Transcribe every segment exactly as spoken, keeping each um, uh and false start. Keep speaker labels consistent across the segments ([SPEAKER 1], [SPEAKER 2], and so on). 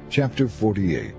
[SPEAKER 1] Chapter forty-eight.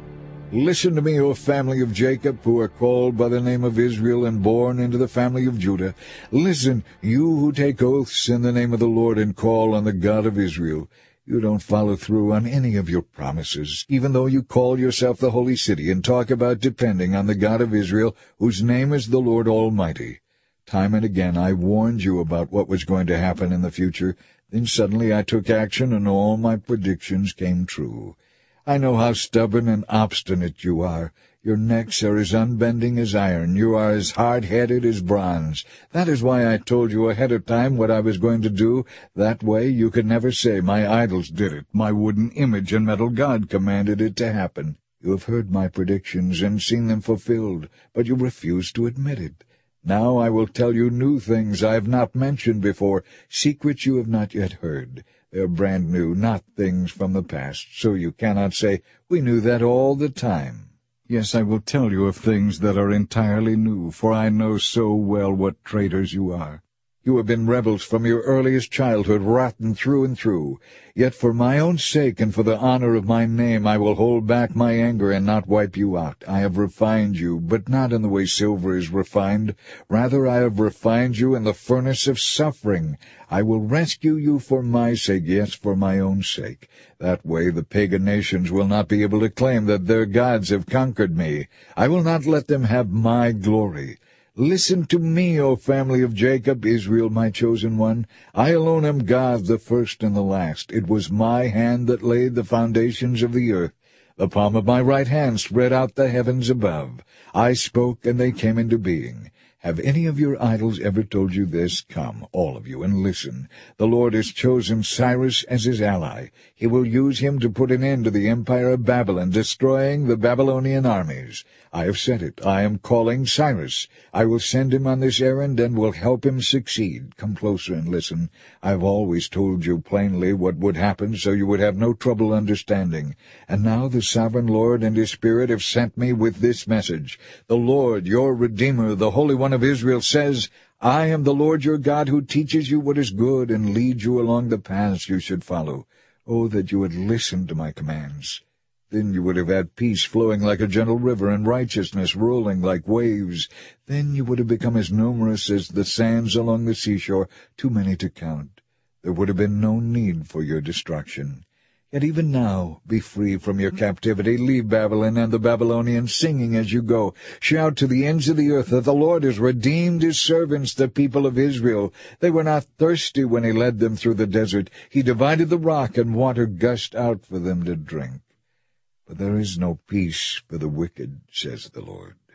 [SPEAKER 1] Listen to me, O family of Jacob, who are called by the name of Israel and born into the family of Judah. Listen, you who take oaths in the name of the Lord and call on the God of Israel. You don't follow through on any of your promises, even though you call yourself the holy city and talk about depending on the God of Israel, whose name is the Lord Almighty. Time and again I warned you about what was going to happen in the future. Then suddenly I took action, and all my predictions came true. I know how stubborn and obstinate you are. Your necks are as unbending as iron. You are as hard-headed as bronze. That is why I told you ahead of time what I was going to do. That way you could never say, my idols did it, my wooden image and metal god commanded it to happen. You have heard my predictions and seen them fulfilled, but you refuse to admit it. Now I will tell you new things I have not mentioned before, secrets you have not yet heard. They are brand new, not things from the past, so you cannot say, we knew that all the time. Yes, I will tell you of things that are entirely new, for I know so well what traitors you are. You have been rebels from your earliest childhood, rotten through and through. Yet for my own sake and for the honor of my name I will hold back my anger and not wipe you out. I have refined you, but not in the way silver is refined. Rather I have refined you in the furnace of suffering. I will rescue you for my sake, yes, for my own sake. That way the pagan nations will not be able to claim that their gods have conquered me. I will not let them have my glory. Listen to me, O family of Jacob, Israel, my chosen one. I alone am God, the first and the last. It was my hand that laid the foundations of the earth. The palm of my right hand spread out the heavens above. I spoke, and they came into being. Have any of your idols ever told you this? Come, all of you, and listen. The Lord has chosen Cyrus as his ally. He will use him to put an end to the empire of Babylon, destroying the Babylonian armies. I have said it. I am calling Cyrus. I will send him on this errand and will help him succeed. Come closer and listen. I have always told you plainly what would happen, so you would have no trouble understanding. And now the sovereign Lord and his Spirit have sent me with this message. The Lord, your Redeemer, the Holy One of Israel, says, I am the Lord your God, who teaches you what is good and leads you along the paths you should follow. Oh, that you had listened to my commands! Then you would have had peace flowing like a gentle river and righteousness rolling like waves. Then you would have become as numerous as the sands along the seashore, too many to count. There would have been no need for your destruction. Yet even now, be free from your captivity. Leave Babylon and the Babylonians, singing as you go. Shout to the ends of the earth that the Lord has redeemed his servants, the people of Israel. They were not thirsty when he led them through the desert. He divided the rock, and water gushed out for them to drink. But there is no peace for the wicked, says the Lord.